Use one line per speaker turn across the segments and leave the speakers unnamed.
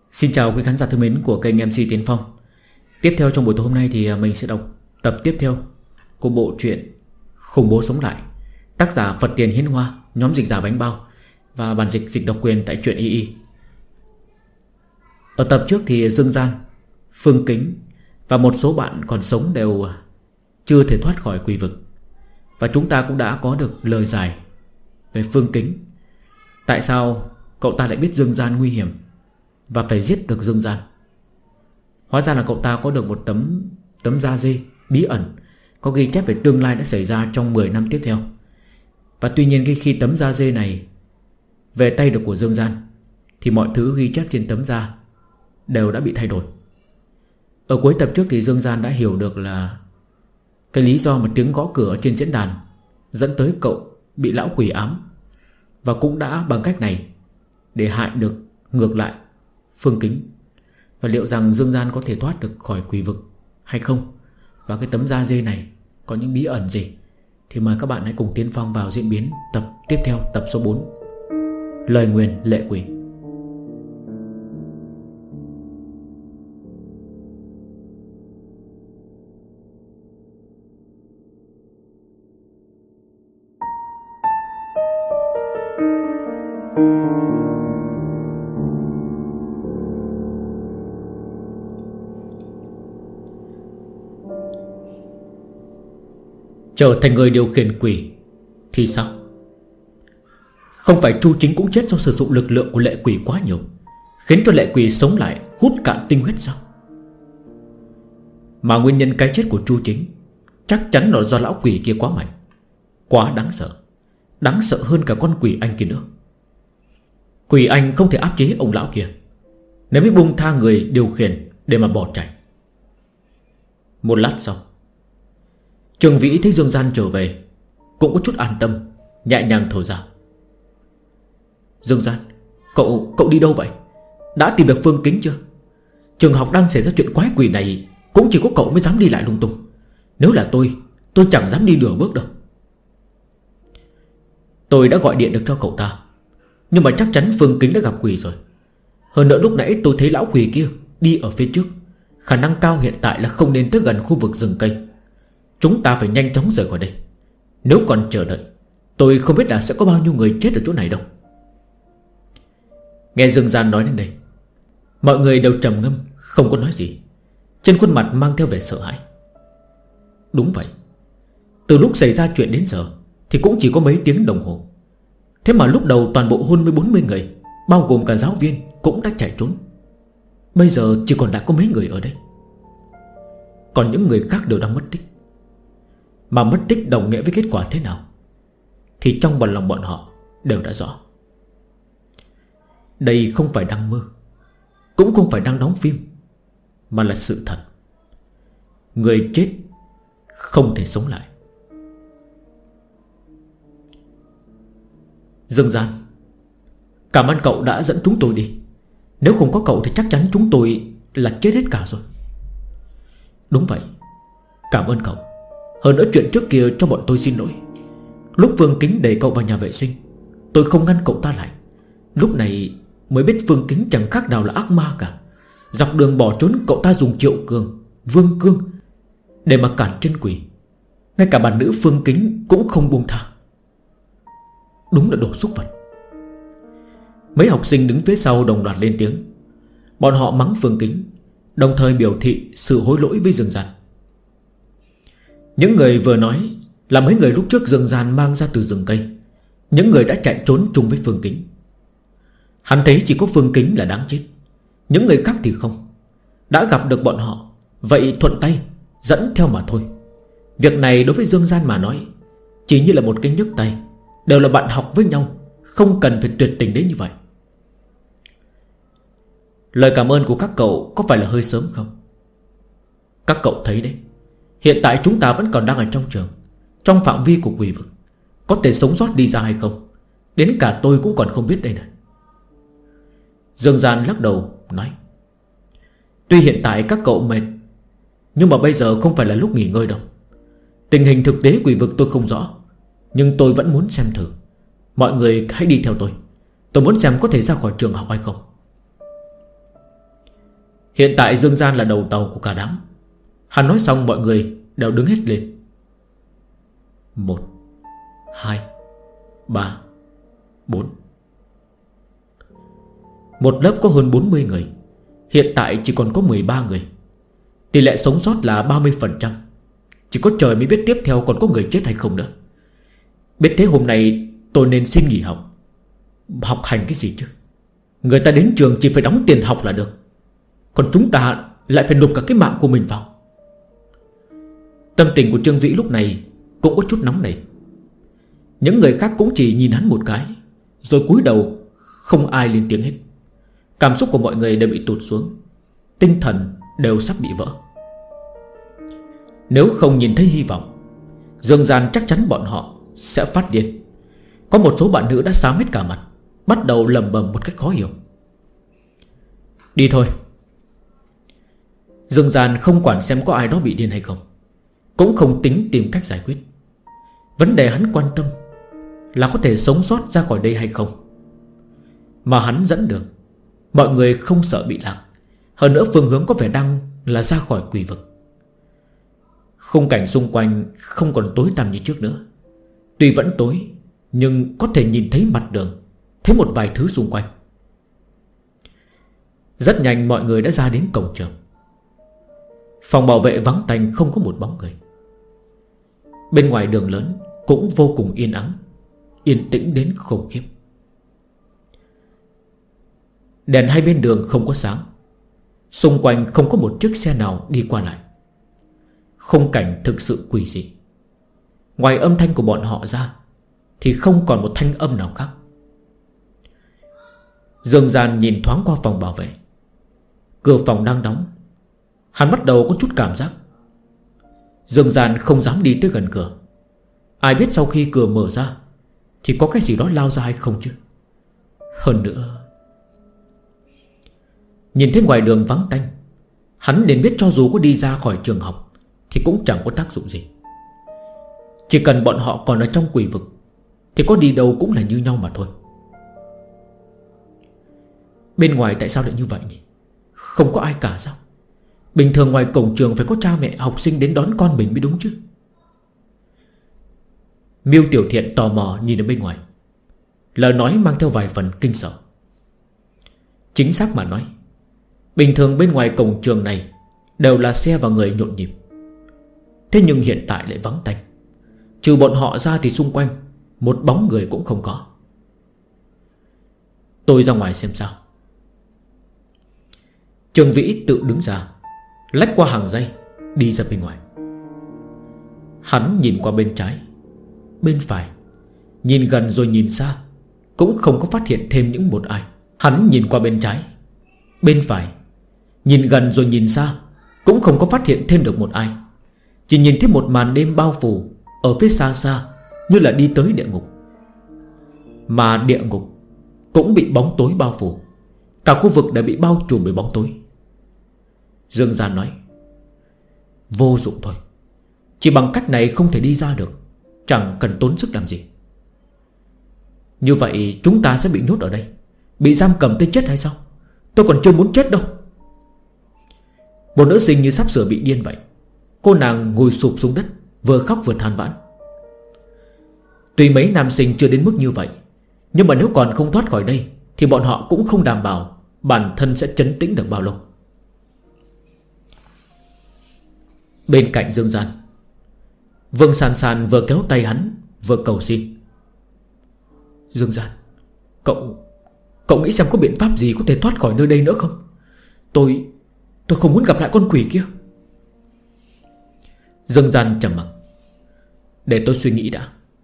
Xin chào quý khán giả thân mến của kênh MC Tiến Phong. Tiếp theo trong buổi tối hôm nay thì mình sẽ đọc tập tiếp theo của bộ truyện Khủng Bố Sống Lại, tác giả Phật Tiền Hiến Hoa, nhóm dịch giả Bánh Bao và bản dịch độc quyền tại truyện YY. Ở tập trước thì Dương Gian, Phương Kính và một số bạn còn sống đều chưa thể thoát khỏi quỷ vực. Và chúng ta cũng đã có được lời giải về Phương Kính. Tại sao cậu ta lại biết Dương Gian nguy hiểm và phải giết được Dương Gian. Hóa ra là cậu ta có được một tấm da dê bí ẩn, có ghi chép về tương lai đã xảy ra trong 10 năm tiếp theo. Và tuy nhiên khi tấm da dê này về tay được của Dương Gian thì mọi thứ ghi chép trên tấm da đều đã bị thay đổi. Ở cuối tập trước thì Dương Gian đã hiểu được là cái lý do mà tiếng gõ cửa trên diễn đàn dẫn tới cậu bị lão quỷ ám, và cũng đã bằng cách này để hại được ngược lại Phương Kính. Và liệu rằng Dương Gian có thể thoát được khỏi quỷ vực hay không, và cái tấm da dê này có những bí ẩn gì, thì mời các bạn hãy cùng Tiến Phong vào diễn biến tập tiếp theo, tập số 4, Lời nguyền lệ quỷ. Trở thành người điều khiển quỷ thì sao? Không phải Chu Chính cũng chết do sử dụng lực lượng của lệ quỷ quá nhiều, khiến cho lệ quỷ sống lại hút cạn tinh huyết sao? Mà nguyên nhân cái chết của Chu Chính chắc chắn là do lão quỷ kia quá mạnh, quá đáng sợ, đáng sợ hơn cả con quỷ anh kia nữa. Quỷ anh không thể áp chế ông lão kia, nếu mới buông tha người điều khiển để mà bỏ chạy. Một lát sau, Trường Vĩ thấy Dương Gian trở về cũng có chút an tâm, nhẹ nhàng thở ra. Dương Gian, cậu đi đâu vậy? Đã tìm được Phương Kính chưa? Trường học đang xảy ra chuyện quái quỷ này, cũng chỉ có cậu mới dám đi lại lung tung. Nếu là tôi chẳng dám đi nửa bước đâu. Tôi đã gọi điện được cho cậu ta, nhưng mà chắc chắn Phương Kính đã gặp quỷ rồi. Hơn nữa lúc nãy tôi thấy lão quỷ kia đi ở phía trước, khả năng cao hiện tại là không nên tới gần khu vực rừng cây. Chúng ta phải nhanh chóng rời khỏi đây. Nếu còn chờ đợi, tôi không biết là sẽ có bao nhiêu người chết ở chỗ này đâu. Nghe Dương Gian nói đến đây, mọi người đều trầm ngâm, không có nói gì, trên khuôn mặt mang theo vẻ sợ hãi. Đúng vậy, từ lúc xảy ra chuyện đến giờ thì cũng chỉ có mấy tiếng đồng hồ. Thế mà lúc đầu toàn bộ hơn 40 người, bao gồm cả giáo viên, cũng đã chạy trốn. Bây giờ chỉ còn lại có mấy người ở đây. Còn những người khác đều đang mất tích. Mà mất tích đồng nghĩa với kết quả thế nào thì trong lòng bọn họ đều đã rõ. Đây không phải đang mơ, cũng không phải đang đóng phim, mà là sự thật. Người chết không thể sống lại. Dương Gian, cảm ơn cậu đã dẫn chúng tôi đi. Nếu không có cậu thì chắc chắn chúng tôi là chết hết cả rồi. Đúng vậy, cảm ơn cậu. Hơn nữa chuyện trước kia cho bọn tôi xin lỗi. Lúc Phương Kính đẩy cậu vào nhà vệ sinh, tôi không ngăn cậu ta lại. Lúc này mới biết Phương Kính chẳng khác nào là ác ma cả. Dọc đường bỏ trốn, cậu ta dùng Triệu Cường, Vương Cương để mà cản chân quỷ. Ngay cả bà nữ Phương Kính cũng không buông tha. Đúng là đồ xúc vật. Mấy học sinh đứng phía sau đồng loạt lên tiếng. Bọn họ mắng Phương Kính, đồng thời biểu thị sự hối lỗi với Dương Gian. Những người vừa nói là mấy người lúc trước Dương Gian mang ra từ rừng cây, những người đã chạy trốn chung với Phương Kính. Hắn thấy chỉ có Phương Kính là đáng chết, những người khác thì không. Đã gặp được bọn họ, vậy thuận tay dẫn theo mà thôi. Việc này đối với Dương Gian mà nói chỉ như là một cái nhấc tay. Đều là bạn học với nhau, không cần phải tuyệt tình đến như vậy. Lời cảm ơn của các cậu có phải là hơi sớm không? Các cậu thấy đấy, hiện tại chúng ta vẫn còn đang ở trong trường, trong phạm vi của quỷ vực. Có thể sống sót đi ra hay không, đến cả tôi cũng còn không biết đây này. Dương Gian lắc đầu nói, tuy hiện tại các cậu mệt, nhưng mà bây giờ không phải là lúc nghỉ ngơi đâu. Tình hình thực tế quỷ vực tôi không rõ, nhưng tôi vẫn muốn xem thử. Mọi người hãy đi theo tôi muốn xem có thể ra khỏi trường học hay không. Hiện tại Dương Gian là đầu tàu của cả đám. Hắn nói xong mọi người đều đứng hết lên. 1, 2, 3, 4. Một lớp có hơn 40 người, hiện tại chỉ còn có 13 người. Tỷ lệ sống sót là 30%. Chỉ có trời mới biết tiếp theo còn có người chết hay không nữa. Biết thế hôm nay tôi nên xin nghỉ học. Học hành cái gì chứ? Người ta đến trường chỉ phải đóng tiền học là được, còn chúng ta lại phải nộp cả cái mạng của mình vào. Tâm tình của Trương Vĩ lúc này cũng có chút nóng nảy. Những người khác cũng chỉ nhìn hắn một cái, rồi cúi đầu, không ai lên tiếng hết. Cảm xúc của mọi người đều bị tụt xuống, tinh thần đều sắp bị vỡ. Nếu không nhìn thấy hy vọng, Dương Gian chắc chắn bọn họ sẽ phát điên. Có một số bạn nữ đã xám hết cả mặt, bắt đầu lẩm bẩm một cách khó hiểu. Đi thôi. Dương Gian không quản xem có ai đó bị điên hay không, cũng không tính tìm cách giải quyết. Vấn đề hắn quan tâm là có thể sống sót ra khỏi đây hay không. Mà hắn dẫn đường, mọi người không sợ bị lạc. Hơn nữa phương hướng có vẻ đang là ra khỏi quỷ vực. Khung cảnh xung quanh không còn tối tăm như trước nữa. Tuy vẫn tối, nhưng có thể nhìn thấy mặt đường, thấy một vài thứ xung quanh. Rất nhanh mọi người đã ra đến cổng trường. Phòng bảo vệ vắng tanh, không có một bóng người. Bên ngoài đường lớn cũng vô cùng yên ắng, yên tĩnh đến khủng khiếp. Đèn hai bên đường không có sáng, xung quanh không có một chiếc xe nào đi qua lại. Khung cảnh thực sự quỷ dị. Ngoài âm thanh của bọn họ ra thì không còn một thanh âm nào khác. Dương Gian nhìn thoáng qua phòng bảo vệ. Cửa phòng đang đóng. Hắn bắt đầu có chút cảm giác. Dương Gian không dám đi tới gần cửa. Ai biết sau khi cửa mở ra thì có cái gì đó lao ra hay không chứ. Hơn nữa, nhìn thấy ngoài đường vắng tanh, hắn nên biết cho dù có đi ra khỏi trường học thì cũng chẳng có tác dụng gì. Chỉ cần bọn họ còn ở trong quỷ vực thì có đi đâu cũng là như nhau mà thôi. Bên ngoài tại sao lại như vậy nhỉ? Không có ai cả sao? Bình thường ngoài cổng trường phải có cha mẹ học sinh đến đón con mình mới đúng chứ. Miêu Tiểu Thiện tò mò nhìn ở bên ngoài, lời nói mang theo vài phần kinh sợ. Chính xác mà nói, bình thường bên ngoài cổng trường này đều là xe và người nhộn nhịp. Thế nhưng hiện tại lại vắng tanh. Trừ bọn họ ra thì xung quanh một bóng người cũng không có. Tôi ra ngoài xem sao. Trương Vĩ tự đứng ra, lách qua hàng dây, đi ra bên ngoài. Hắn nhìn qua bên trái, bên phải, nhìn gần rồi nhìn xa, cũng không có phát hiện thêm những một ai. Hắn nhìn qua bên trái, bên phải, nhìn gần rồi nhìn xa, cũng không có phát hiện thêm được một ai. Chỉ nhìn thấy một màn đêm bao phủ ở phía xa xa, như là đi tới địa ngục. Mà địa ngục cũng bị bóng tối bao phủ. Cả khu vực đã bị bao trùm bởi bóng tối. Dương Gian nói: vô dụng thôi. Chỉ bằng cách này không thể đi ra được, chẳng cần tốn sức làm gì. Như vậy chúng ta sẽ bị nhốt ở đây, bị giam cầm tới chết hay sao? Tôi còn chưa muốn chết đâu. Một nữ sinh như sắp sửa bị điên vậy. Cô nàng ngồi sụp xuống đất, vừa khóc vừa than vãn. Tuy mấy nam sinh chưa đến mức như vậy, nhưng mà nếu còn không thoát khỏi đây thì bọn họ cũng không đảm bảo bản thân sẽ trấn tĩnh được bao lâu. Bên cạnh Dương Gian, Vương Sàn Sàn vừa kéo tay hắn vừa cầu xin: Dương Gian, Cậu nghĩ xem có biện pháp gì có thể thoát khỏi nơi đây nữa không? Tôi không muốn gặp lại con quỷ kia. Dương Gian trầm mặc: để tôi suy nghĩ đã.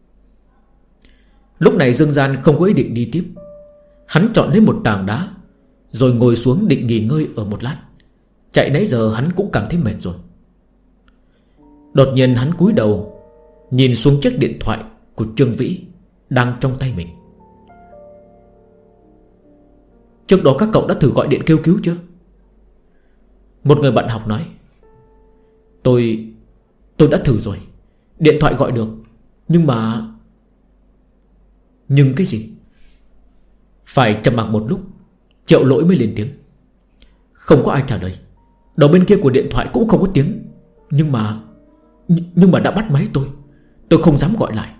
Lúc này Dương Gian không có ý định đi tiếp. Hắn chọn lấy một tảng đá, rồi ngồi xuống định nghỉ ngơi ở một lát. Chạy nãy giờ hắn cũng cảm thấy mệt rồi. Đột nhiên hắn cúi đầu nhìn xuống chiếc điện thoại của Trương Vĩ đang trong tay mình. Trước đó các cậu đã thử gọi điện kêu cứu chưa? Một người bạn học nói: Tôi đã thử rồi. Điện thoại gọi được, nhưng mà... Nhưng cái gì? Phải trầm mặc một lúc, Triệu Lỗi mới lên tiếng: không có ai trả lời. Đầu bên kia của điện thoại cũng không có tiếng. Nhưng mà đã bắt máy tôi không dám gọi lại.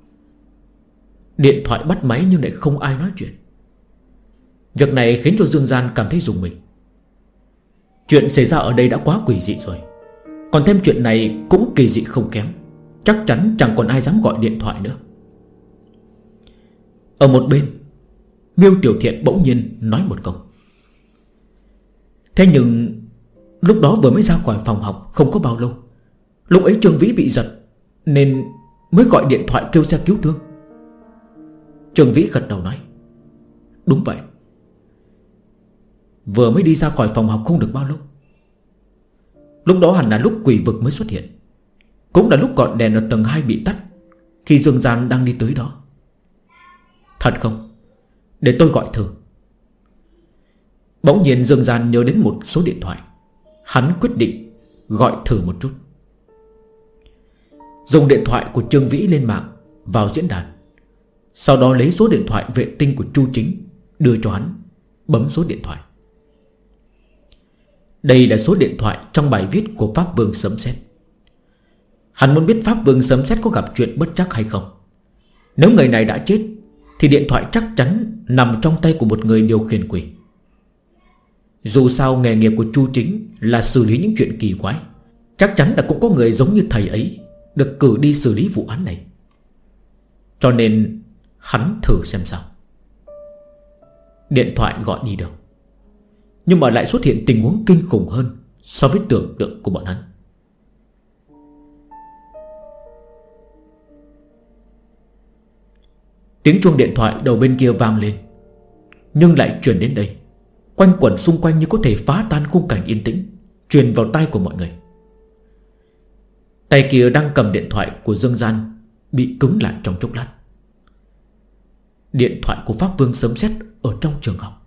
Điện thoại bắt máy nhưng lại không ai nói chuyện. Việc này khiến cho Dương Gian cảm thấy rùng mình. Chuyện xảy ra ở đây đã quá quỷ dị rồi, còn thêm chuyện này cũng kỳ dị không kém. Chắc chắn chẳng còn ai dám gọi điện thoại nữa. Ở một bên, Miêu Tiểu Thiện bỗng nhiên nói một câu. Thế nhưng lúc đó vừa mới ra khỏi phòng học không có bao lâu. Lúc ấy Trương Vĩ bị giật nên mới gọi điện thoại kêu xe cứu thương. Trương Vĩ gật đầu nói: Đúng vậy. Vừa mới đi ra khỏi phòng học không được bao lâu. Lúc đó hẳn là lúc quỷ vực mới xuất hiện, cũng là lúc ngọn đèn ở tầng 2 bị tắt, khi Dương Gian đang đi tới đó. Thật không? Để tôi gọi thử. Bỗng nhiên Dương Gian nhớ đến một số điện thoại. Hắn quyết định gọi thử một chút. Dùng điện thoại của Trương Vĩ lên mạng, vào diễn đàn, sau đó lấy số điện thoại vệ tinh của Chu Chính, đưa cho hắn, bấm số điện thoại. Đây là số điện thoại trong bài viết của Pháp Vương Sấm Sét. Hắn muốn biết Pháp Vương Sấm Sét có gặp chuyện bất trắc hay không. Nếu người này đã chết thì điện thoại chắc chắn nằm trong tay của một người điều khiển quỷ. Dù sao nghề nghiệp của Chu Chính là xử lý những chuyện kỳ quái, chắc chắn là cũng có người giống như thầy ấy được cử đi xử lý vụ án này. Cho nên hắn thử xem sao. Điện thoại gọi đi đâu, nhưng mà lại xuất hiện tình huống kinh khủng hơn so với tưởng tượng của bọn hắn. Tiếng chuông điện thoại đầu bên kia vang lên, nhưng lại truyền đến đây, quanh quẩn xung quanh như có thể phá tan khung cảnh yên tĩnh, truyền vào tai của mọi người. Tay kia đang cầm điện thoại của Dương Gian bị cứng lại trong chốc lát. Điện thoại của Pháp Vương Sấm Sét ở trong trường học.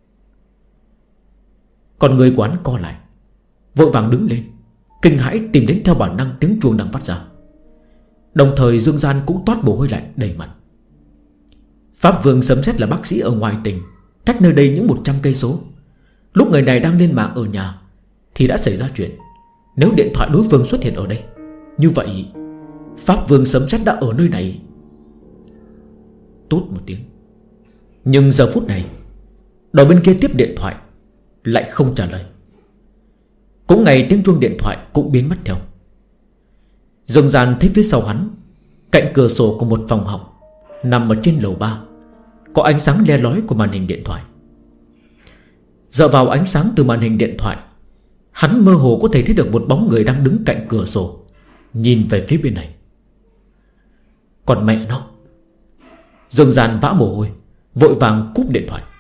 Còn người của hắn co lại, vội vàng đứng lên, kinh hãi tìm đến theo bản năng tiếng chuông đang phát ra. Đồng thời Dương Gian cũng toát mồ hôi lạnh đầy mặt. Pháp Vương Sấm Sét là bác sĩ ở ngoài tỉnh, cách nơi đây những 100 cây số. Lúc người này đang lên mạng ở nhà thì đã xảy ra chuyện. Nếu điện thoại đối phương xuất hiện ở đây, như vậy Pháp Vương Sấm Sét đã ở nơi này. Tốt một tiếng. Nhưng giờ phút này, đầu bên kia tiếp điện thoại lại không trả lời. Cũng ngay tiếng chuông điện thoại cũng biến mất theo. Dương Gian thấy phía sau hắn, cạnh cửa sổ của một phòng học nằm ở trên lầu 3, có ánh sáng le lói của màn hình điện thoại. Dựa vào ánh sáng từ màn hình điện thoại, hắn mơ hồ có thể thấy được một bóng người đang đứng cạnh cửa sổ, nhìn về phía bên này. Còn mẹ nó! Dương Gian vã mồ hôi, vội vàng cúp điện thoại.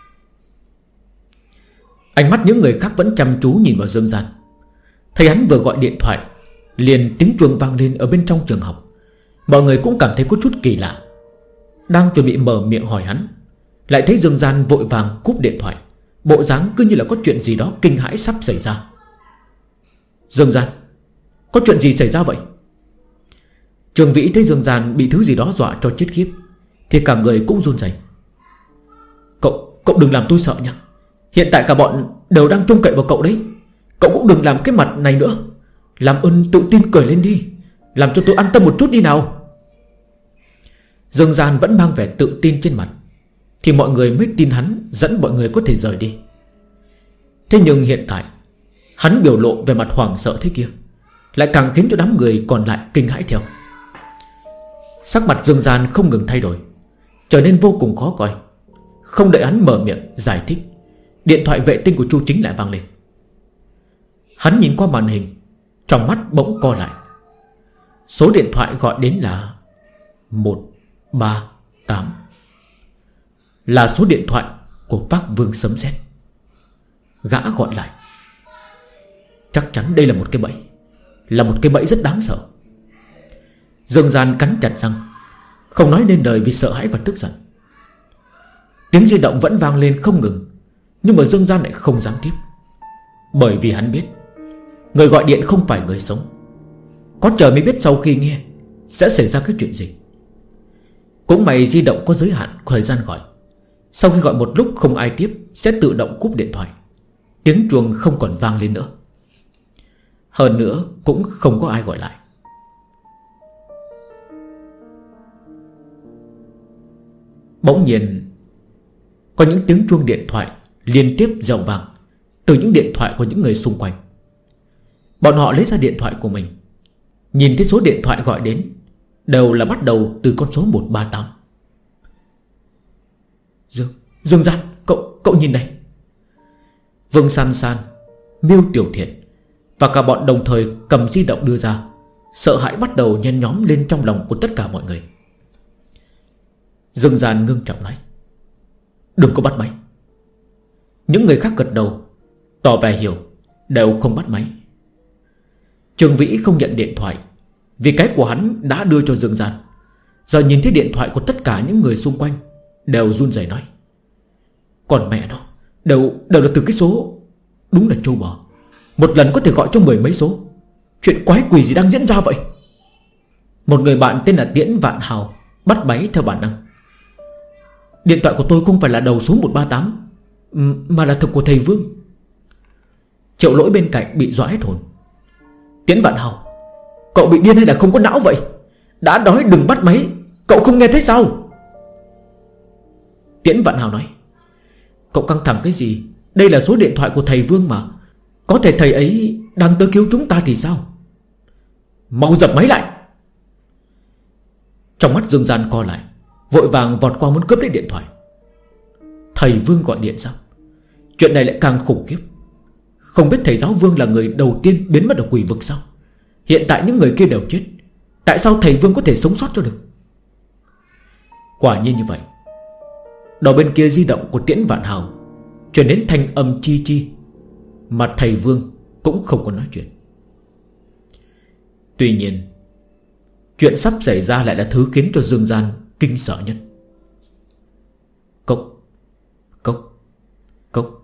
Ánh mắt những người khác vẫn chăm chú nhìn vào Dương Gian. Thấy hắn vừa gọi điện thoại, liền tiếng chuông vang lên ở bên trong trường học. Mọi người cũng cảm thấy có chút kỳ lạ. Đang chuẩn bị mở miệng hỏi hắn, lại thấy Dương Gian vội vàng cúp điện thoại, bộ dáng cứ như là có chuyện gì đó kinh hãi sắp xảy ra. Dương Gian, có chuyện gì xảy ra vậy? Trường Vĩ thấy Dương Gian bị thứ gì đó dọa cho chết khiếp thì cả người cũng run rẩy. Cậu đừng làm tôi sợ nha. Hiện tại cả bọn đều đang trông cậy vào cậu đấy. Cậu cũng đừng làm cái mặt này nữa. Làm ơn tự tin cười lên đi, làm cho tôi an tâm một chút đi nào. Dương Gian vẫn mang vẻ tự tin trên mặt, thì mọi người mới tin hắn dẫn mọi người có thể rời đi. Thế nhưng hiện tại hắn biểu lộ về mặt hoảng sợ thế kia lại càng khiến cho đám người còn lại kinh hãi theo. Sắc mặt Dương Gian không ngừng thay đổi, trở nên vô cùng khó coi. Không đợi hắn mở miệng giải thích, điện thoại vệ tinh của Chu Chính lại vang lên. Hắn nhìn qua màn hình, trong mắt bỗng co lại. Số điện thoại gọi đến là 138, là số điện thoại của Pháp Vương Sấm Sét. Gã gọi lại. Chắc chắn đây là một cái bẫy, là một cái bẫy rất đáng sợ. Dương Gian cắn chặt răng, không nói nên lời vì sợ hãi và tức giận. Tiếng di động vẫn vang lên không ngừng, nhưng mà Dương Gian lại không dám tiếp. Bởi vì hắn biết người gọi điện không phải người sống. Có trời mới biết sau khi nghe sẽ xảy ra cái chuyện gì. Cũng may di động có giới hạn thời gian gọi. Sau khi gọi một lúc không ai tiếp sẽ tự động cúp điện thoại. Tiếng chuông không còn vang lên nữa. Hơn nữa cũng không có ai gọi lại. Bỗng nhiên có những tiếng chuông điện thoại liên tiếp reo vang từ những điện thoại của những người xung quanh. Bọn họ lấy ra điện thoại của mình, nhìn thấy số điện thoại gọi đến đều là bắt đầu từ con số 138. Dương Gian, cậu nhìn này. Vương San San, Miêu Tiểu Thiện và cả bọn đồng thời cầm di động đưa ra. Sợ hãi bắt đầu nhen nhóm lên trong lòng của tất cả mọi người. Dương Gian ngưng trọng nói: đừng có bắt máy. Những người khác gật đầu tỏ vẻ hiểu, đều không bắt máy. Trường Vĩ không nhận điện thoại vì cái của hắn đã đưa cho Dương Gian. Giờ nhìn thấy điện thoại của tất cả những người xung quanh, đều run rẩy nói: còn mẹ nó, đều là từ cái số. Đúng là trâu bò, một lần có thể gọi cho 10 mấy số. Chuyện quái quỷ gì đang diễn ra vậy? Một người bạn tên là Tiễn Vạn Hào bắt máy theo bản năng: điện thoại của tôi không phải là đầu số 138, mà là thực của thầy Vương. Triệu Lỗi bên cạnh bị dọa hết hồn: Tiễn Vạn Hào, cậu bị điên hay là không có não vậy? Đã nói đừng bắt máy, cậu không nghe thấy sao? Tiễn Vạn Hào nói: cậu căng thẳng cái gì? Đây là số điện thoại của thầy Vương mà. Có thể thầy ấy đang tới cứu chúng ta thì sao? Mau dập máy lại. Trong mắt Dương Gian co lại, vội vàng vọt qua muốn cướp lấy điện thoại. Thầy Vương gọi điện sao? Chuyện này lại càng khủng khiếp. Không biết thầy giáo Vương là người đầu tiên biến mất ở quỷ vực sao? Hiện tại những người kia đều chết, tại sao thầy Vương có thể sống sót cho được? Quả nhiên như vậy. Đầu bên kia di động của Tiễn Vạn Hào truyền đến thanh âm chi chi, mà thầy Vương cũng không có nói chuyện. Tuy nhiên, chuyện sắp xảy ra lại là thứ khiến cho Dương Gian kinh sợ nhất. Cốc, cốc, cốc.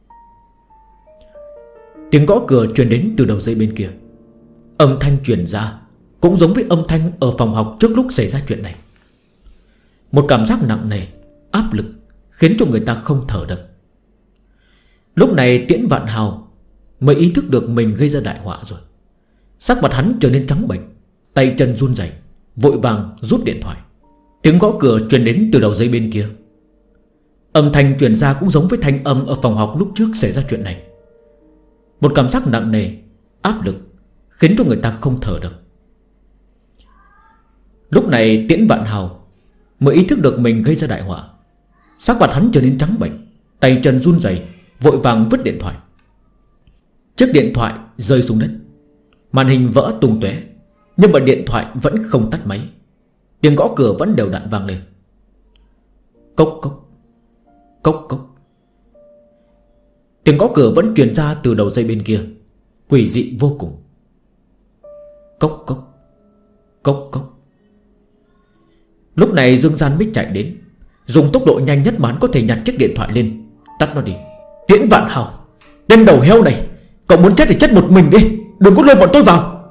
Tiếng gõ cửa truyền đến từ đầu dây bên kia. Âm thanh truyền ra cũng giống với âm thanh ở phòng học trước lúc xảy ra chuyện này. Một cảm giác nặng nề, áp lực khiến cho người ta không thở được. Lúc này Tiễn Vạn Hào mới ý thức được mình gây ra đại họa rồi. Sắc mặt hắn trở nên trắng bệch, tay chân run rẩy, vội vàng rút điện thoại. Tiếng gõ cửa truyền đến từ đầu dây bên kia. Âm thanh truyền ra cũng giống với thanh âm ở phòng học lúc trước xảy ra chuyện này. Một cảm giác nặng nề, áp lực khiến cho người ta không thở được. Lúc này Tiễn Vạn Hào mới ý thức được mình gây ra đại họa. Sắc mặt hắn trở nên trắng bệch, tay chân run rẩy, vội vàng vứt điện thoại. Chiếc điện thoại rơi xuống đất, màn hình vỡ tung tóe, nhưng mà điện thoại vẫn không tắt máy. Tiếng gõ cửa vẫn đều đặn vang lên. Cốc cốc, cốc cốc. Tiếng gõ cửa vẫn truyền ra từ đầu dây bên kia, quỷ dị vô cùng. Cốc cốc, cốc cốc. Lúc này Dương Gian mới chạy đến, dùng tốc độ nhanh nhất mà hắn có thể nhặt chiếc điện thoại lên, tắt nó đi. Tiễn Vạn Hào, tên đầu heo này, cậu muốn chết thì chết một mình đi, đừng có lôi bọn tôi vào.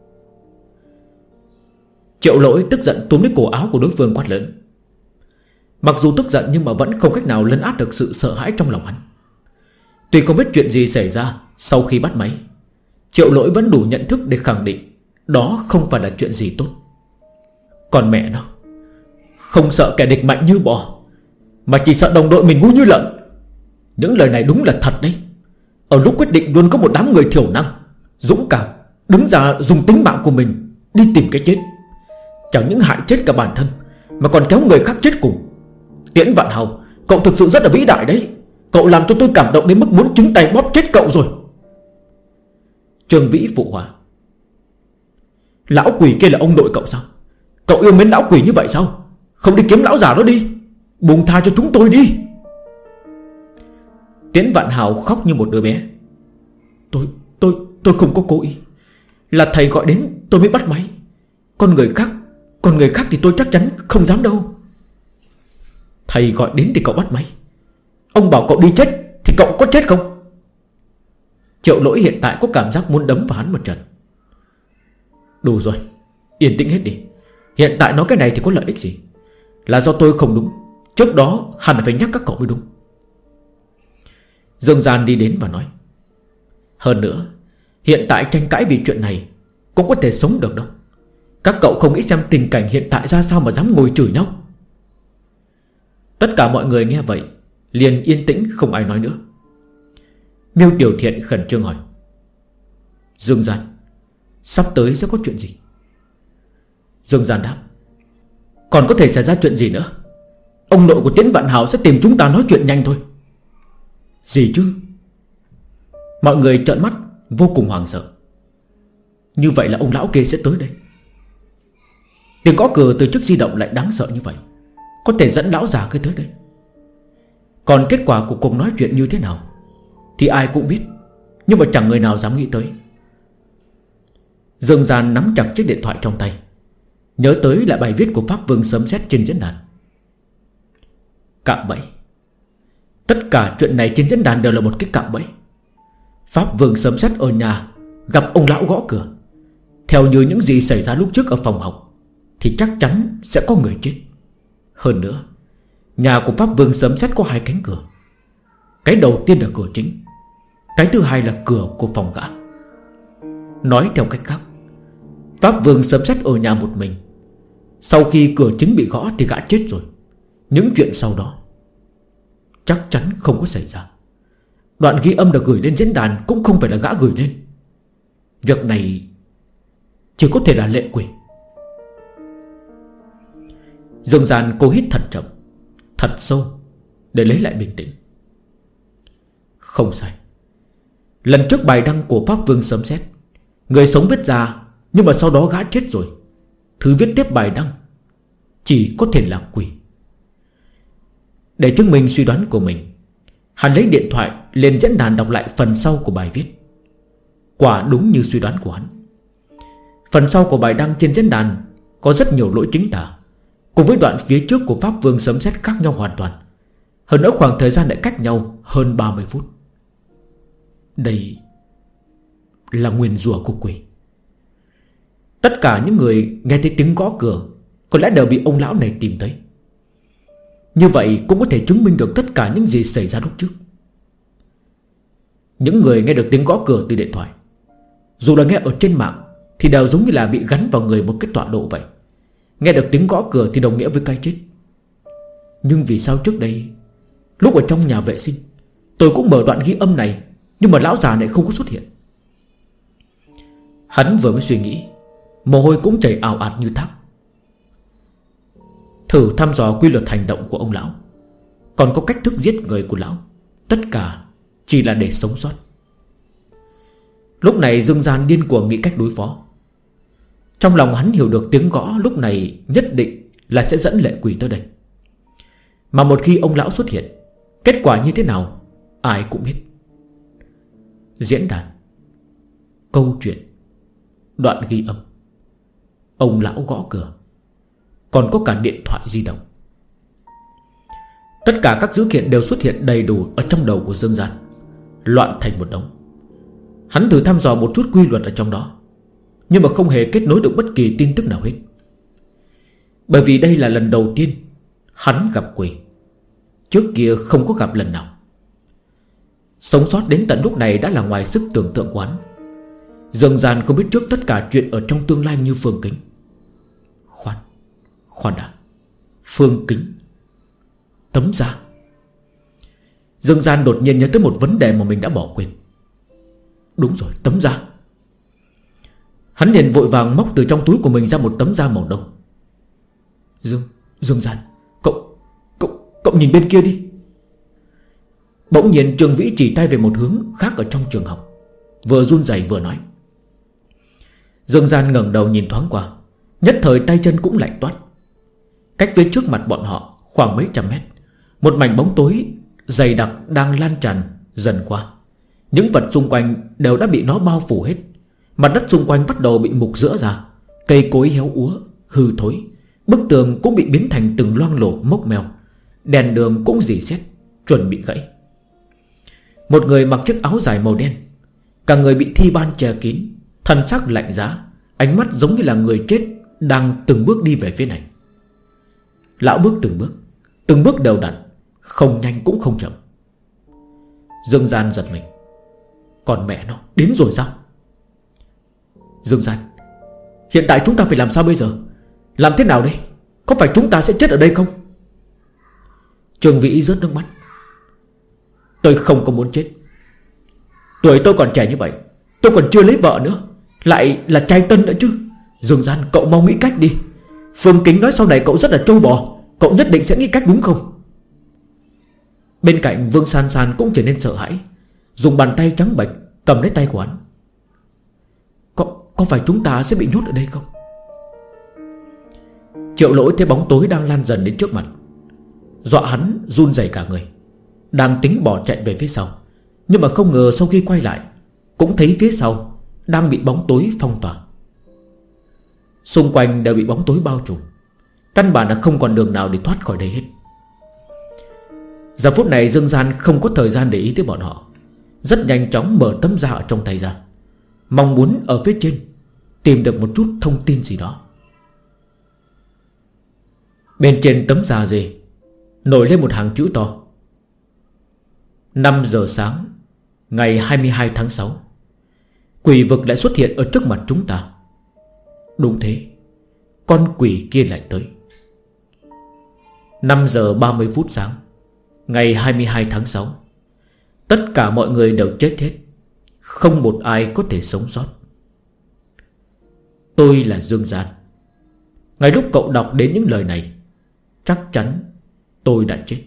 Triệu Lỗi tức giận túm lấy cổ áo của đối phương quát lớn. Mặc dù tức giận nhưng mà vẫn không cách nào lấn át được sự sợ hãi trong lòng hắn. Tuy không biết chuyện gì xảy ra sau khi bắt máy, Triệu Lỗi vẫn đủ nhận thức để khẳng định đó không phải là chuyện gì tốt. Còn mẹ nó, không sợ kẻ địch mạnh như bò, mà chỉ sợ đồng đội mình ngu như lợn. Những lời này đúng là thật đấy. Ở lúc quyết định luôn có một đám người thiểu năng, dũng cảm, đứng ra dùng tính mạng của mình đi tìm cái chết. Chẳng những hại chết cả bản thân, mà còn kéo người khác chết cùng. Tiễn Vạn Hào, cậu thực sự rất là vĩ đại đấy. Cậu làm cho tôi cảm động đến mức muốn trứng tay bóp chết cậu rồi. Trường Vĩ phụ họa. Lão quỷ kia là ông nội cậu sao? Cậu yêu mến lão quỷ như vậy sao? Không đi kiếm lão già đó đi, buông tha cho chúng tôi đi. Tiễn Vạn Hào khóc như một đứa bé. Tôi không có cố ý, là thầy gọi đến tôi mới bắt máy. Còn người khác thì tôi chắc chắn không dám đâu. Thầy gọi đến thì cậu bắt máy, ông bảo cậu đi chết thì cậu có chết không? Triệu Lỗi hiện tại có cảm giác muốn đấm vào hắn một trận. Đủ rồi, yên tĩnh hết đi. Hiện tại nói cái này thì có lợi ích gì? Là do tôi không đúng, trước đó hẳn phải nhắc các cậu mới đúng. Dương Gian đi đến và nói. Hơn nữa, Hiện tại tranh cãi vì chuyện này cũng có thể sống được đâu. Các cậu không nghĩ xem tình cảnh hiện tại ra sao mà dám ngồi chửi nhau. Tất cả mọi người nghe vậy liền yên tĩnh, không ai nói nữa. Miêu Tiểu Thiện khẩn trương hỏi: Dương Gian, sắp tới sẽ có chuyện gì? Dương Gian đáp: còn có thể xảy ra chuyện gì nữa? Ông nội của Tiễn Vạn Hào sẽ tìm chúng ta nói chuyện nhanh thôi. Gì chứ? Mọi người trợn mắt vô cùng hoảng sợ. Như vậy là ông lão kia sẽ tới đây. Tiếng gõ cửa từ chiếc di động lại đáng sợ như vậy, có thể dẫn lão già kia tới đây. Còn kết quả của cuộc nói chuyện như thế nào thì ai cũng biết, nhưng mà chẳng người nào dám nghĩ tới. Dương Gian nắm chặt chiếc điện thoại trong tay, nhớ tới lại bài viết của Pháp Vương sấm sét trên diễn đàn. Cạm bẫy. Tất cả chuyện này trên diễn đàn đều là một cái cạm bẫy. Pháp Vương sấm sét ở nhà gặp ông lão gõ cửa. Theo như những gì xảy ra lúc trước ở phòng học thì chắc chắn sẽ có người chết. Hơn nữa, nhà của Pháp Vương sấm sét có 2 cánh cửa. Cái đầu tiên là cửa chính, cái thứ hai là cửa của phòng gã. Nói theo cách khác, Pháp Vương sấm sét ở nhà một mình. Sau khi cửa chính bị gõ thì gã chết rồi. Những chuyện sau đó chắc chắn không có xảy ra. Đoạn ghi âm được gửi lên diễn đàn cũng không phải là gã gửi lên. Việc này chỉ có thể là lệ quỷ. Dương Gian cố hít thật chậm, thật sâu để lấy lại bình tĩnh. Không sai. Lần trước bài đăng của Pháp Vương sấm sét, người sống viết ra, nhưng mà sau đó gã chết rồi. Thứ viết tiếp bài đăng chỉ có thể là quỷ. Để chứng minh suy đoán của mình, hắn lấy điện thoại lên diễn đàn đọc lại phần sau của bài viết. Quả đúng như suy đoán của hắn. Phần sau của bài đăng trên diễn đàn có rất nhiều lỗi chính tả, cùng với đoạn phía trước của Pháp Vương sấm sét khác nhau hoàn toàn. Hơn nữa khoảng thời gian lại cách nhau hơn 30 phút. Đây là nguyền rủa của quỷ. Tất cả những người nghe thấy tiếng gõ cửa có lẽ đều bị ông lão này tìm thấy. Như vậy cũng có thể chứng minh được tất cả những gì xảy ra lúc trước. Những người nghe được tiếng gõ cửa từ điện thoại, dù là nghe ở trên mạng thì đều giống như là bị gắn vào người một cái tọa độ vậy. Nghe được tiếng gõ cửa thì đồng nghĩa với cái chết. Nhưng vì sao trước đây lúc ở trong nhà vệ sinh tôi cũng mở đoạn ghi âm này, nhưng mà lão già này không có xuất hiện? Hắn vừa mới suy nghĩ, mồ hôi cũng chảy ào ạt như thác. Thử thăm dò quy luật hành động của ông lão, còn có cách thức giết người của lão, tất cả chỉ là để sống sót. Lúc này Dương Gian điên cuồng nghĩ cách đối phó. Trong lòng hắn hiểu được tiếng gõ lúc này nhất định là sẽ dẫn lệ quỷ tới đây. Mà một khi ông lão xuất hiện, kết quả như thế nào ai cũng biết. Diễn đàn, câu chuyện, đoạn ghi âm, ông lão gõ cửa, còn có cả điện thoại di động. Tất cả các dữ kiện đều xuất hiện đầy đủ ở trong đầu của Dương Gian, loạn thành một đống. Hắn thử thăm dò một chút quy luật ở trong đó, nhưng mà không hề kết nối được bất kỳ tin tức nào hết. Bởi vì đây là lần đầu tiên hắn gặp quỷ, trước kia không có gặp lần nào. Sống sót đến tận lúc này đã là ngoài sức tưởng tượng của hắn. Dương Gian không biết trước tất cả chuyện ở trong tương lai như Phương Kính. Khoan đã, Phương Kính, tấm da. Dương Gian đột nhiên nhớ tới một vấn đề mà mình đã bỏ quên. Đúng rồi, tấm da. Hắn liền vội vàng móc từ trong túi của mình ra một tấm da màu nâu. Dương Gian, cậu nhìn bên kia đi. Bỗng nhiên Trương Vĩ chỉ tay về một hướng khác ở trong trường học, vừa run rẩy vừa nói. Dương Gian ngẩng đầu nhìn thoáng qua, nhất thời tay chân cũng lạnh toát. Cách phía trước mặt bọn họ khoảng mấy trăm mét, một mảnh bóng tối dày đặc đang lan tràn dần qua. Những vật xung quanh đều đã bị nó bao phủ hết. Mặt đất xung quanh bắt đầu bị mục rữa ra, cây cối héo úa, hư thối. Bức tường cũng bị biến thành từng loang lổ mốc meo. Đèn đường cũng rỉ sét, chuẩn bị gãy. Một người mặc chiếc áo dài màu đen, cả người bị thi ban che kín, thân sắc lạnh giá, ánh mắt giống như là người chết đang từng bước đi về phía này. Lão bước từng bước đều đặn, không nhanh cũng không chậm. Dương Gian giật mình. Còn mẹ nó, đến rồi sao? Dương Gian, hiện tại chúng ta phải làm sao bây giờ? Làm thế nào đây? Có phải chúng ta sẽ chết ở đây không? Trương Vĩ rớt nước mắt. Tôi không có muốn chết. Tuổi tôi còn trẻ như vậy, tôi còn chưa lấy vợ nữa, lại là trai tân nữa chứ. Dương Gian, cậu mau nghĩ cách đi. Phương Kính nói sau này cậu rất là trâu bò, cậu nhất định sẽ nghĩ cách đúng không? Bên cạnh Vương San San cũng trở nên sợ hãi, dùng bàn tay trắng bệch cầm lấy tay của hắn. Có phải chúng ta sẽ bị nhốt ở đây không? Triệu Lỗi thấy bóng tối đang lan dần đến trước mặt, dọa hắn run rẩy cả người, đang tính bỏ chạy về phía sau. Nhưng mà không ngờ sau khi quay lại, cũng thấy phía sau đang bị bóng tối phong tỏa. Xung quanh đều bị bóng tối bao trùm, căn bản là không còn đường nào để thoát khỏi đây hết. Giờ phút này Dương Gian không có thời gian để ý tới bọn họ, rất nhanh chóng mở tấm da ở trong tay ra, mong muốn ở phía trên tìm được một chút thông tin gì đó. Bên trên tấm da dê nổi lên một hàng chữ to: 5 giờ sáng ngày 22 tháng 6, quỷ vực lại xuất hiện ở trước mặt chúng ta. Đúng thế, con quỷ kia lại tới. 5 giờ 30 phút sáng ngày 22 tháng 6, tất cả mọi người đều chết hết, không một ai có thể sống sót. Tôi là Dương Gian. Ngay lúc cậu đọc đến những lời này, chắc chắn tôi đã chết.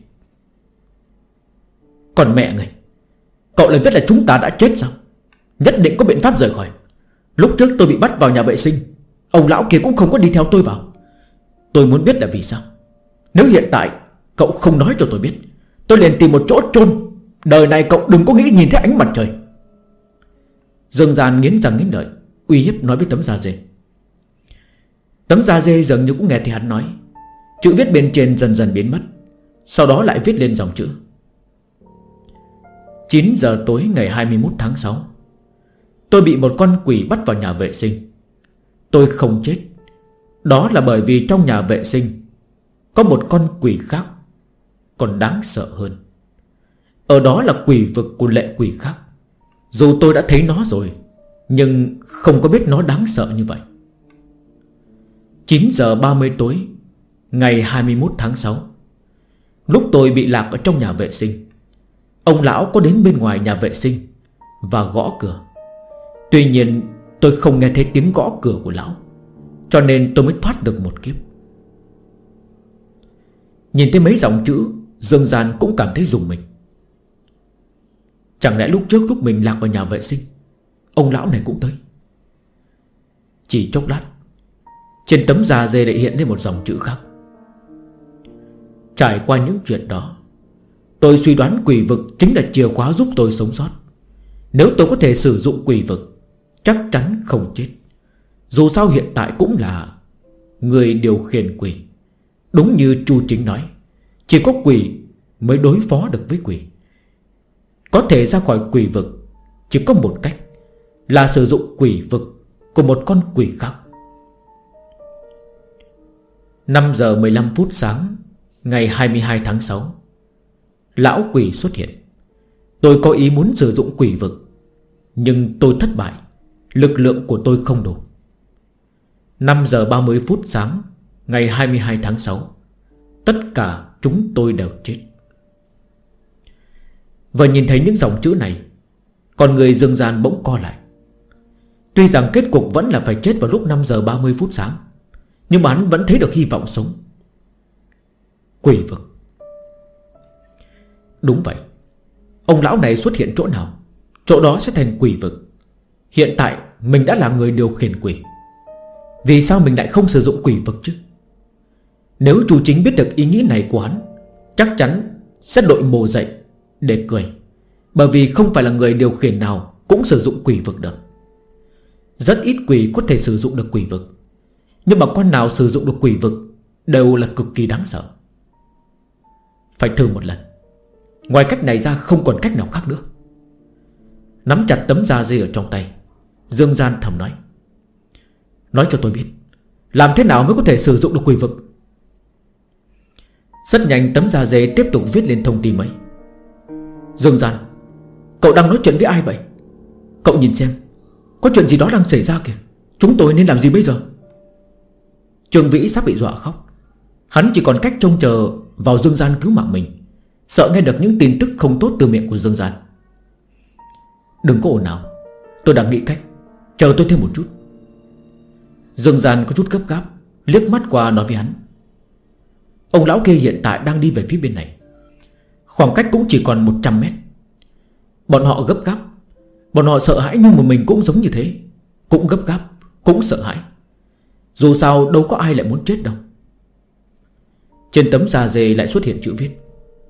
Còn mẹ người, cậu lại viết là chúng ta đã chết sao? Nhất định có biện pháp rời khỏi. Lúc trước tôi bị bắt vào nhà vệ sinh, ông lão kia cũng không có đi theo tôi vào. Tôi muốn biết là vì sao. Nếu hiện tại cậu không nói cho tôi biết, tôi liền tìm một chỗ chôn. Đời này cậu đừng có nghĩ nhìn thấy ánh mặt trời. Dương Gian nghiến răng nghiến lợi, uy hiếp nói với tấm da dê. Tấm da dê dường như cũng nghe thấy hắn nói. Chữ viết bên trên dần dần biến mất, sau đó lại viết lên dòng chữ: 9 giờ tối ngày 21 tháng 6, tôi bị một con quỷ bắt vào nhà vệ sinh. Tôi không chết. Đó là bởi vì trong nhà vệ sinh có một con quỷ khác còn đáng sợ hơn. Ở đó là quỷ vực của lệ quỷ khác. Dù tôi đã thấy nó rồi, nhưng không có biết nó đáng sợ như vậy. 9 giờ 30 tối ngày 21 tháng 6, lúc tôi bị lạc ở trong nhà vệ sinh, ông lão có đến bên ngoài nhà vệ sinh và gõ cửa. Tuy nhiên tôi không nghe thấy tiếng gõ cửa của lão, cho nên tôi mới thoát được một kiếp. Nhìn thấy mấy dòng chữ, Dương Gian cũng cảm thấy rùng mình. Chẳng lẽ lúc trước lúc mình lạc vào nhà vệ sinh, ông lão này cũng tới? Chỉ chốc lát, trên tấm da dê lại hiện lên một dòng chữ khác: trải qua những chuyện đó, tôi suy đoán quỷ vực chính là chìa khóa giúp tôi sống sót. Nếu tôi có thể sử dụng quỷ vực, chắc chắn không chết. Dù sao hiện tại cũng là người điều khiển quỷ. Đúng như Chu Chính nói, chỉ có quỷ mới đối phó được với quỷ. Có thể ra khỏi quỷ vực chỉ có một cách, là sử dụng quỷ vực của một con quỷ khác. 5 giờ 15 phút sáng ngày 22 tháng 6, lão quỷ xuất hiện. Tôi có ý muốn sử dụng quỷ vực, nhưng tôi thất bại. Lực lượng của tôi không đủ. 5 giờ 30 phút sáng ngày 22 tháng 6, tất cả chúng tôi đều chết. Vừa nhìn thấy những dòng chữ này, con người Dương Gian bỗng co lại. Tuy rằng kết cục vẫn là phải chết vào lúc 5 giờ 30 phút sáng, nhưng mà hắn vẫn thấy được hy vọng sống. Quỷ vực. Đúng vậy, ông lão này xuất hiện chỗ nào, chỗ đó sẽ thành quỷ vực. Hiện tại mình đã là người điều khiển quỷ, vì sao mình lại không sử dụng quỷ vực chứ? Nếu Chu Chính biết được ý nghĩ này của hắn, chắc chắn sẽ đội mồ dậy để cười. Bởi vì không phải là người điều khiển nào cũng sử dụng quỷ vực được. Rất ít quỷ có thể sử dụng được quỷ vực, nhưng mà con nào sử dụng được quỷ vực đều là cực kỳ đáng sợ. Phải thử một lần. Ngoài cách này ra không còn cách nào khác nữa. Nắm chặt tấm da dê ở trong tay, Dương Gian thầm nói: nói cho tôi biết, làm thế nào mới có thể sử dụng được quỷ vực? Rất nhanh tấm da dê tiếp tục viết lên thông tin mới. Dương Gian, cậu đang nói chuyện với ai vậy? Cậu nhìn xem, có chuyện gì đó đang xảy ra kìa. Chúng tôi nên làm gì bây giờ? Trương Vĩ sắp bị dọa khóc. Hắn chỉ còn cách trông chờ vào Dương Gian cứu mạng mình, sợ nghe được những tin tức không tốt từ miệng của Dương Gian. Đừng có ồn ào, tôi đang nghĩ cách, chờ tôi thêm một chút. Dương Gian có chút gấp gáp, liếc mắt qua nói với hắn. Ông lão kia hiện tại đang đi về phía bên này, khoảng cách cũng chỉ còn 100 mét. Bọn họ gấp gáp, bọn họ sợ hãi, nhưng mà mình cũng giống như thế, cũng gấp gáp, cũng sợ hãi. Dù sao đâu có ai lại muốn chết đâu. Trên tấm da dê lại xuất hiện chữ viết: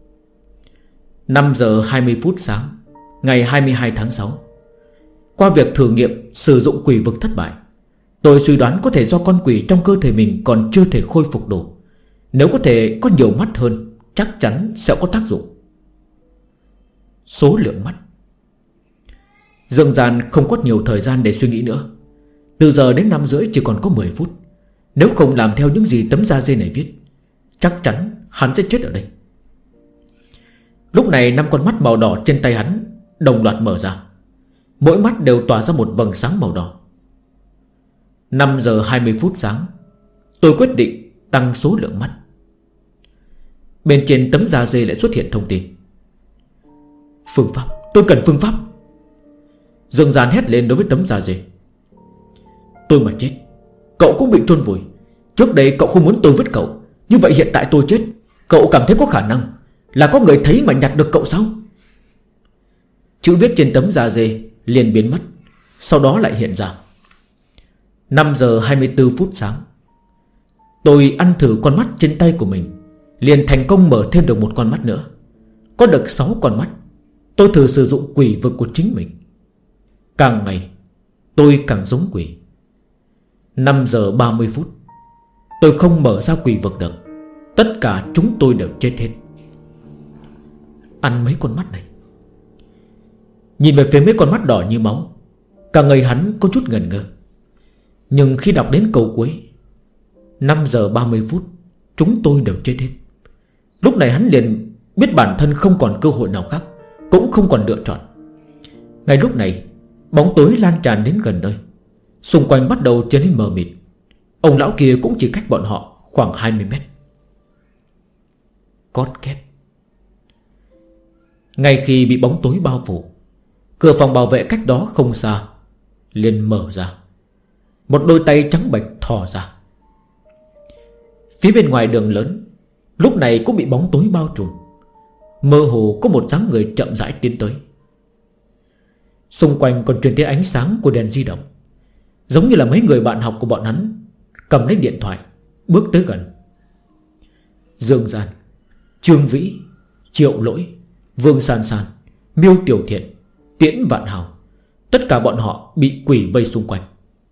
5 giờ 20 phút sáng ngày 22 tháng 6. Qua việc thử nghiệm sử dụng quỷ vực thất bại, tôi suy đoán có thể do con quỷ trong cơ thể mình còn chưa thể khôi phục đủ. Nếu có thể có nhiều mắt hơn, chắc chắn sẽ có tác dụng. Số lượng mắt. Dương Gian không có nhiều thời gian để suy nghĩ nữa. Từ giờ đến 5 rưỡi chỉ còn có 10 phút. Nếu không làm theo những gì tấm da dê này viết, chắc chắn hắn sẽ chết ở đây. Lúc này 5 con mắt màu đỏ trên tay hắn đồng loạt mở ra. Mỗi mắt đều tỏa ra một vầng sáng màu đỏ. 5 giờ 20 phút sáng, tôi quyết định tăng số lượng mắt. Bên trên tấm da dê lại xuất hiện thông tin: phương pháp, tôi cần phương pháp. Dương Gian hét lên đối với tấm da dê: tôi mà chết, cậu cũng bị chôn vùi. Trước đây cậu không muốn tôi vứt cậu, như vậy hiện tại tôi chết, cậu cảm thấy có khả năng là có người thấy mà nhặt được cậu sao? Chữ viết trên tấm da dê liền biến mất, sau đó lại hiện ra: 5 giờ 24 phút sáng. Tôi ăn thử con mắt trên tay của mình, liền thành công mở thêm được một con mắt nữa. Có được 6 con mắt. Tôi thử sử dụng quỷ vực của chính mình. Càng ngày tôi càng giống quỷ. 5 giờ 30 phút. Tôi không mở ra quỷ vực được. Tất cả chúng tôi đều chết hết. Ăn mấy con mắt này. Nhìn về phía mấy con mắt đỏ như máu, cả người hắn có chút ngần ngơ. Nhưng khi đọc đến câu cuối: 5 giờ 30 phút, chúng tôi đều chết hết, lúc này hắn liền biết bản thân không còn cơ hội nào khác, cũng không còn lựa chọn. Ngay lúc này, bóng tối lan tràn đến gần nơi. Xung quanh bắt đầu trở nên mờ mịt. Ông lão kia cũng chỉ cách bọn họ khoảng 20 mét. Cót két. Ngay khi bị bóng tối bao phủ, cửa phòng bảo vệ cách đó không xa liền mở ra. Một đôi tay trắng bệch thò ra. Phía bên ngoài đường lớn lúc này cũng bị bóng tối bao trùm. Mơ hồ có một dáng người chậm rãi tiến tới. Xung quanh còn truyền tới ánh sáng của đèn di động, giống như là mấy người bạn học của bọn hắn cầm lấy điện thoại bước tới gần. Dương Gian, Trương Vĩ, Triệu Lỗi, Vương San San, Miêu Tiểu Thiện, Tiễn Vạn Hào, tất cả bọn họ bị quỷ vây xung quanh.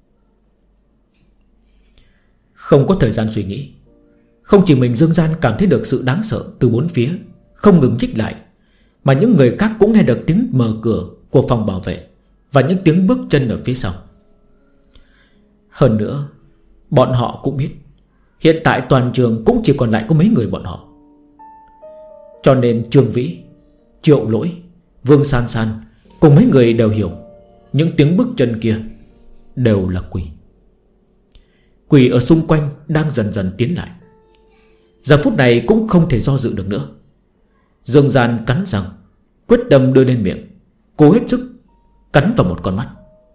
Không có thời gian suy nghĩ, không chỉ mình Dương Gian cảm thấy được sự đáng sợ từ bốn phía không ngừng chích lại, mà những người khác cũng nghe được tiếng mở cửa của phòng bảo vệ và những tiếng bước chân ở phía sau. Hơn nữa, bọn họ cũng biết hiện tại toàn trường cũng chỉ còn lại có mấy người bọn họ. Cho nên Trương Vĩ, Triệu Lỗi, Vương San San cùng mấy người đều hiểu những tiếng bước chân kia đều là quỷ. Quỷ ở xung quanh đang dần dần tiến lại. Giờ phút này cũng không thể do dự được nữa. Dương Gian cắn răng, quyết tâm đưa lên miệng, cố hết sức cắn vào một con mắt.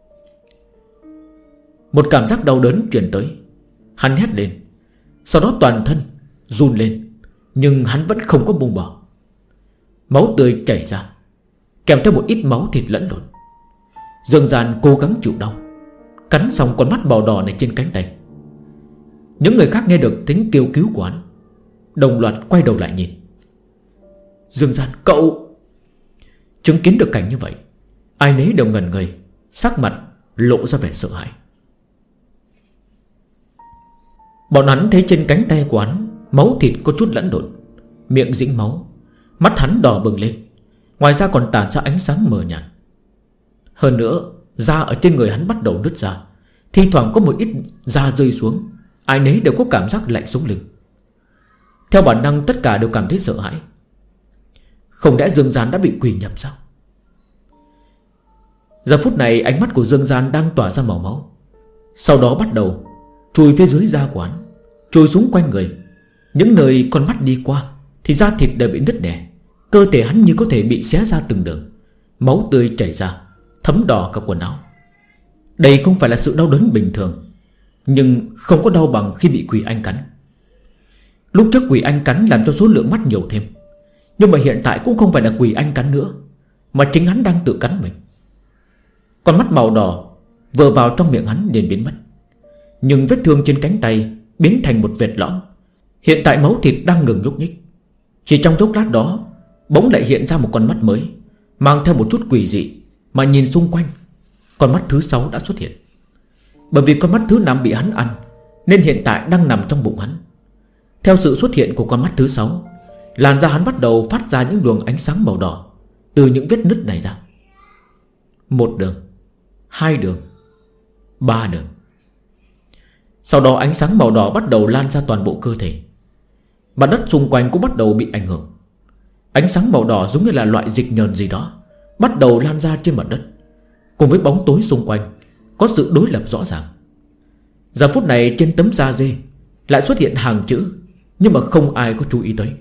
Một cảm giác đau đớn truyền tới. Hắn hét lên, sau đó toàn thân run lên, nhưng hắn vẫn không có buông bỏ. Máu tươi chảy ra, kèm theo một ít máu thịt lẫn lộn. Dương Gian cố gắng chịu đau, cắn xong con mắt màu đỏ này trên cánh tay. Những người khác nghe được tiếng kêu cứu của hắn, đồng loạt quay đầu lại nhìn. Dương Gian, cậu! Chứng kiến được cảnh như vậy, ai nấy đều ngẩn người, sắc mặt lộ ra vẻ sợ hãi. Bọn hắn thấy trên cánh tay của hắn máu thịt có chút lẫn lộn, miệng dính máu, mắt hắn đỏ bừng lên, ngoài ra còn tản ra ánh sáng mờ nhạt. Hơn nữa, da ở trên người hắn bắt đầu nứt ra, thi thoảng có một ít da rơi xuống. Ai nấy đều có cảm giác lạnh sống lưng. Theo bản năng tất cả đều cảm thấy sợ hãi. Không lẽ Dương Gian đã bị quỷ nhập sao? Giờ phút này ánh mắt của Dương Gian đang tỏa ra màu máu. Sau đó bắt đầu chui phía dưới da quán, chui xuống quanh người. Những nơi con mắt đi qua thì da thịt đều bị nứt nẻ. Cơ thể hắn như có thể bị xé ra từng đường. Máu tươi chảy ra, thấm đỏ cả quần áo. Đây không phải là sự đau đớn bình thường, nhưng không có đau bằng khi bị quỷ anh cắn. Lúc trước quỷ anh cắn làm cho số lượng mắt nhiều thêm, nhưng mà hiện tại cũng không phải là quỷ anh cắn nữa, mà chính hắn đang tự cắn mình. Con mắt màu đỏ vừa vào trong miệng hắn liền biến mất, nhưng vết thương trên cánh tay biến thành một vệt lõm. Hiện tại máu thịt đang ngừng nhúc nhích. Chỉ trong chốc lát đó, bỗng lại hiện ra một con mắt mới, mang theo một chút quỷ dị. Mà nhìn xung quanh, con mắt thứ 6 đã xuất hiện. Bởi vì con mắt thứ 5 bị hắn ăn, nên hiện tại đang nằm trong bụng hắn. Theo sự xuất hiện của con mắt thứ 6, làn da hắn bắt đầu phát ra những luồng ánh sáng màu đỏ từ những vết nứt này ra. 1 đường, 2 đường, 3 đường. Sau đó ánh sáng màu đỏ bắt đầu lan ra toàn bộ cơ thể. Mặt đất xung quanh cũng bắt đầu bị ảnh hưởng. Ánh sáng màu đỏ giống như là loại dịch nhờn gì đó bắt đầu lan ra trên mặt đất. Cùng với bóng tối xung quanh có sự đối lập rõ ràng. Giờ phút này trên tấm da dê lại xuất hiện hàng chữ, nhưng mà không ai có chú ý tới.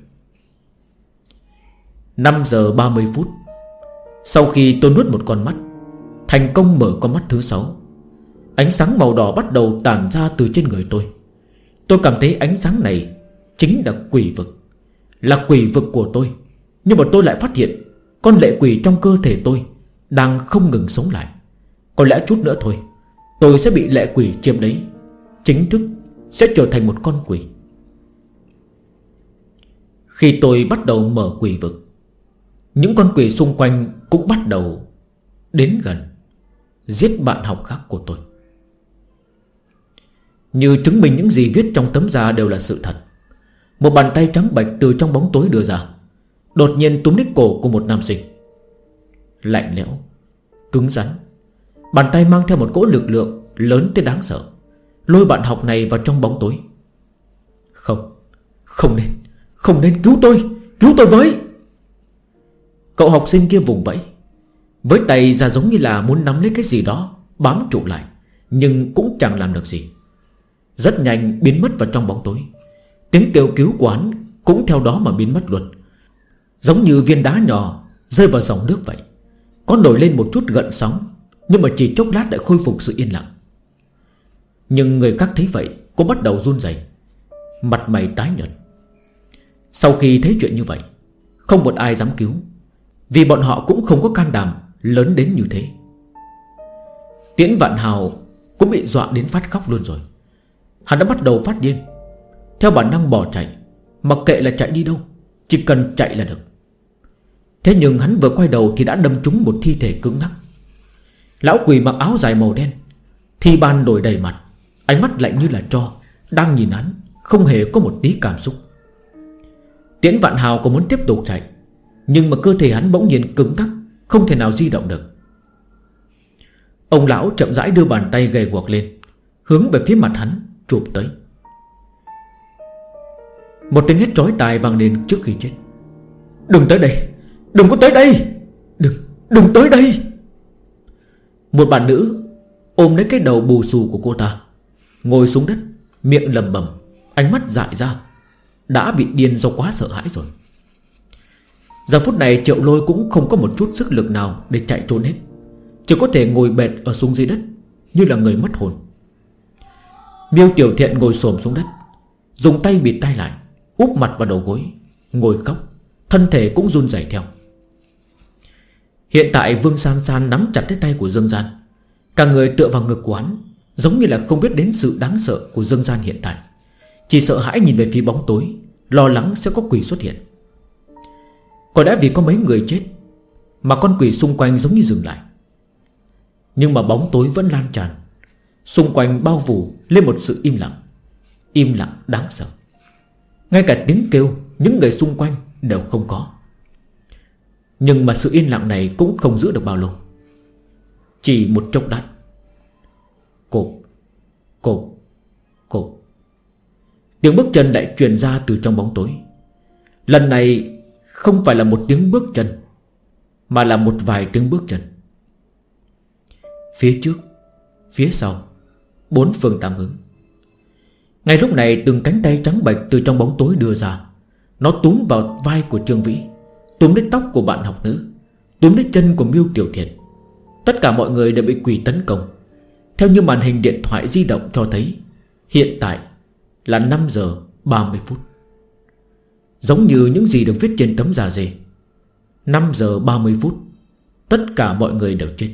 5 giờ 30 phút. Sau khi tôi nuốt một con mắt, thành công mở con mắt thứ 6, ánh sáng màu đỏ bắt đầu tản ra từ trên người tôi. Tôi cảm thấy ánh sáng này chính là quỷ vực, là quỷ vực của tôi. Nhưng mà tôi lại phát hiện con lệ quỷ trong cơ thể tôi đang không ngừng sống lại. Có lẽ chút nữa thôi tôi sẽ bị lệ quỷ chiếm lấy, chính thức sẽ trở thành một con quỷ. Khi tôi bắt đầu mở quỷ vực, những con quỷ xung quanh cũng bắt đầu đến gần, giết bạn học khác của tôi. Như chứng minh những gì viết trong tấm da đều là sự thật, một bàn tay trắng bệch từ trong bóng tối đưa ra, đột nhiên túm lấy cổ của một nam sinh. Lạnh lẽo, cứng rắn. Bàn tay mang theo một cỗ lực lượng lớn tới đáng sợ, lôi bạn học này vào trong bóng tối. Không nên, cứu tôi với. Cậu học sinh kia vùng vẫy, với tay ra giống như là muốn nắm lấy cái gì đó bám trụ lại, nhưng cũng chẳng làm được gì. Rất nhanh biến mất vào trong bóng tối. Tiếng kêu cứu của hắn cũng theo đó mà biến mất luôn, giống như viên đá nhỏ rơi vào dòng nước vậy. Có nổi lên một chút gợn sóng, nhưng mà chỉ chốc lát lại khôi phục sự yên lặng. Nhưng người khác thấy vậy cũng bắt đầu run rẩy, mặt mày tái nhợt. Sau khi thấy chuyện như vậy, không một ai dám cứu, vì bọn họ cũng không có can đảm lớn đến như thế. Tiễn Vạn Hào cũng bị dọa đến phát khóc luôn rồi. Hắn đã bắt đầu phát điên, theo bản năng bỏ chạy, mặc kệ là chạy đi đâu, chỉ cần chạy là được. Thế nhưng hắn vừa quay đầu thì đã đâm trúng một thi thể cứng ngắc. Lão quỷ mặc áo dài màu đen, thi ban đổi đầy mặt, ánh mắt lạnh như là tro, đang nhìn hắn, không hề có một tí cảm xúc. Tiễn Vạn Hào còn muốn tiếp tục chạy, nhưng mà cơ thể hắn bỗng nhiên cứng ngắc, không thể nào di động được. Ông lão chậm rãi đưa bàn tay gầy guộc lên, hướng về phía mặt hắn chụp tới. Một tiếng hét chói tai vang lên trước khi chết. Đừng tới đây, đừng có tới đây, đừng tới đây. Một bạn nữ ôm lấy cái đầu bù xù của cô ta, ngồi xuống đất, miệng lẩm bẩm, ánh mắt dại ra, đã bị điên do quá sợ hãi rồi. Giờ phút này Triệu Lôi cũng không có một chút sức lực nào để chạy trốn hết, chỉ có thể ngồi bệt ở xuống dưới đất như là người mất hồn. Miêu Tiểu Thiện ngồi xổm xuống đất, dùng tay bịt tai lại, úp mặt vào đầu gối, ngồi khóc, thân thể cũng run rẩy theo. Hiện tại Vương San San nắm chặt lấy tay của Dương Gian, cả người tựa vào ngực của hắn, giống như là không biết đến sự đáng sợ của Dương Gian hiện tại, chỉ sợ hãi nhìn về phía bóng tối, lo lắng sẽ có quỷ xuất hiện. Có lẽ vì có mấy người chết mà con quỷ xung quanh giống như dừng lại. Nhưng mà bóng tối vẫn lan tràn, xung quanh bao phủ lên một sự im lặng đáng sợ. Ngay cả tiếng kêu những người xung quanh đều không có. Nhưng mà sự yên lặng này cũng không giữ được bao lâu. Chỉ một chốc lát, cộp, cộp, cộp, tiếng bước chân lại truyền ra từ trong bóng tối. Lần này không phải là một tiếng bước chân, mà là một vài tiếng bước chân. Phía trước, phía sau, bốn phương tám hướng. Ngay lúc này từng cánh tay trắng bệch từ trong bóng tối đưa ra. Nó túm vào vai của Trương Vĩ, túm lấy tóc của bạn học nữ, túm lấy chân của Miêu Tiểu Thiền. Tất cả mọi người đều bị quỷ tấn công. Theo như màn hình điện thoại di động cho thấy, hiện tại là 5 giờ 30 phút. Giống như những gì được viết trên tấm da dê. 5 giờ 30 phút, tất cả mọi người đều chết.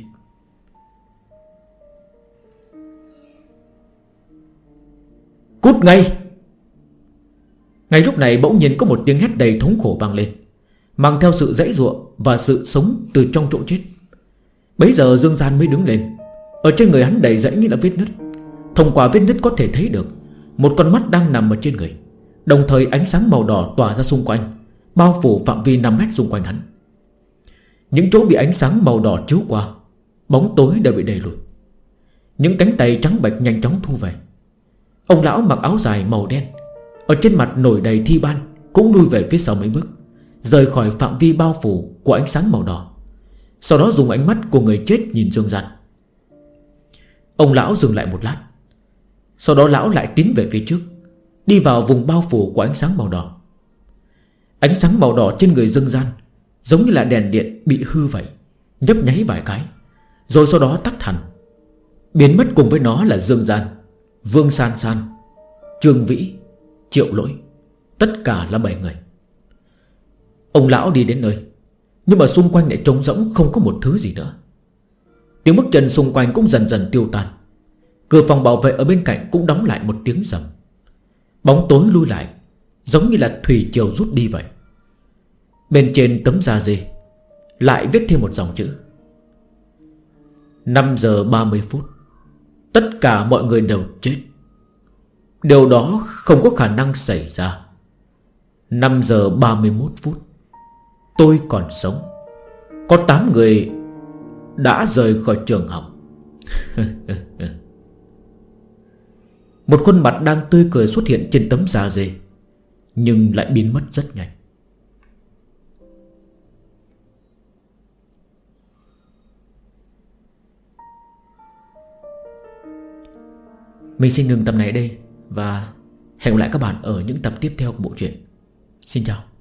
Cút ngay! Ngay lúc này bỗng nhiên có một tiếng hét đầy thống khổ vang lên, mang theo sự giãy giụa và sự sống từ trong chỗ chết. Bấy giờ Dương Gian mới đứng lên. Ở trên người hắn đầy rẫy như là vết nứt. Thông qua vết nứt có thể thấy được một con mắt đang nằm ở trên người. Đồng thời ánh sáng màu đỏ tỏa ra xung quanh, bao phủ phạm vi 5 mét xung quanh hắn. Những chỗ bị ánh sáng màu đỏ chiếu qua, bóng tối đều bị đẩy lùi. Những cánh tay trắng bệch nhanh chóng thu về. Ông lão mặc áo dài màu đen, ở trên mặt nổi đầy thi ban, cũng lui về phía sau mấy bước, rời khỏi phạm vi bao phủ của ánh sáng màu đỏ. Sau đó dùng ánh mắt của người chết nhìn Dương Gian. Ông lão dừng lại một lát. Sau đó lão lại tiến về phía trước, đi vào vùng bao phủ của ánh sáng màu đỏ. Ánh sáng màu đỏ trên người Dương Gian giống như là đèn điện bị hư vậy, nhấp nháy vài cái, rồi sau đó tắt hẳn. Biến mất cùng với nó là Dương Gian, Vương San San, Trương Vĩ, Triệu Lỗi. Tất cả là 7 người. Ông lão đi đến nơi, nhưng mà xung quanh lại trống rỗng, không có một thứ gì nữa. Tiếng bước chân xung quanh cũng dần dần tiêu tan. Cửa phòng bảo vệ ở bên cạnh cũng đóng lại một tiếng rầm. Bóng tối lui lại, giống như là thủy triều rút đi vậy. Bên trên tấm da dê lại viết thêm một dòng chữ: 5 giờ 30 phút, tất cả mọi người đều chết. Điều đó không có khả năng xảy ra. 5 giờ 31 phút, tôi còn sống. Có 8 người đã rời khỏi trường học. Một khuôn mặt đang tươi cười xuất hiện trên tấm da dê, nhưng lại biến mất rất nhanh. Mình xin ngừng tập này đây, và hẹn gặp lại các bạn ở những tập tiếp theo của bộ truyện. Xin chào.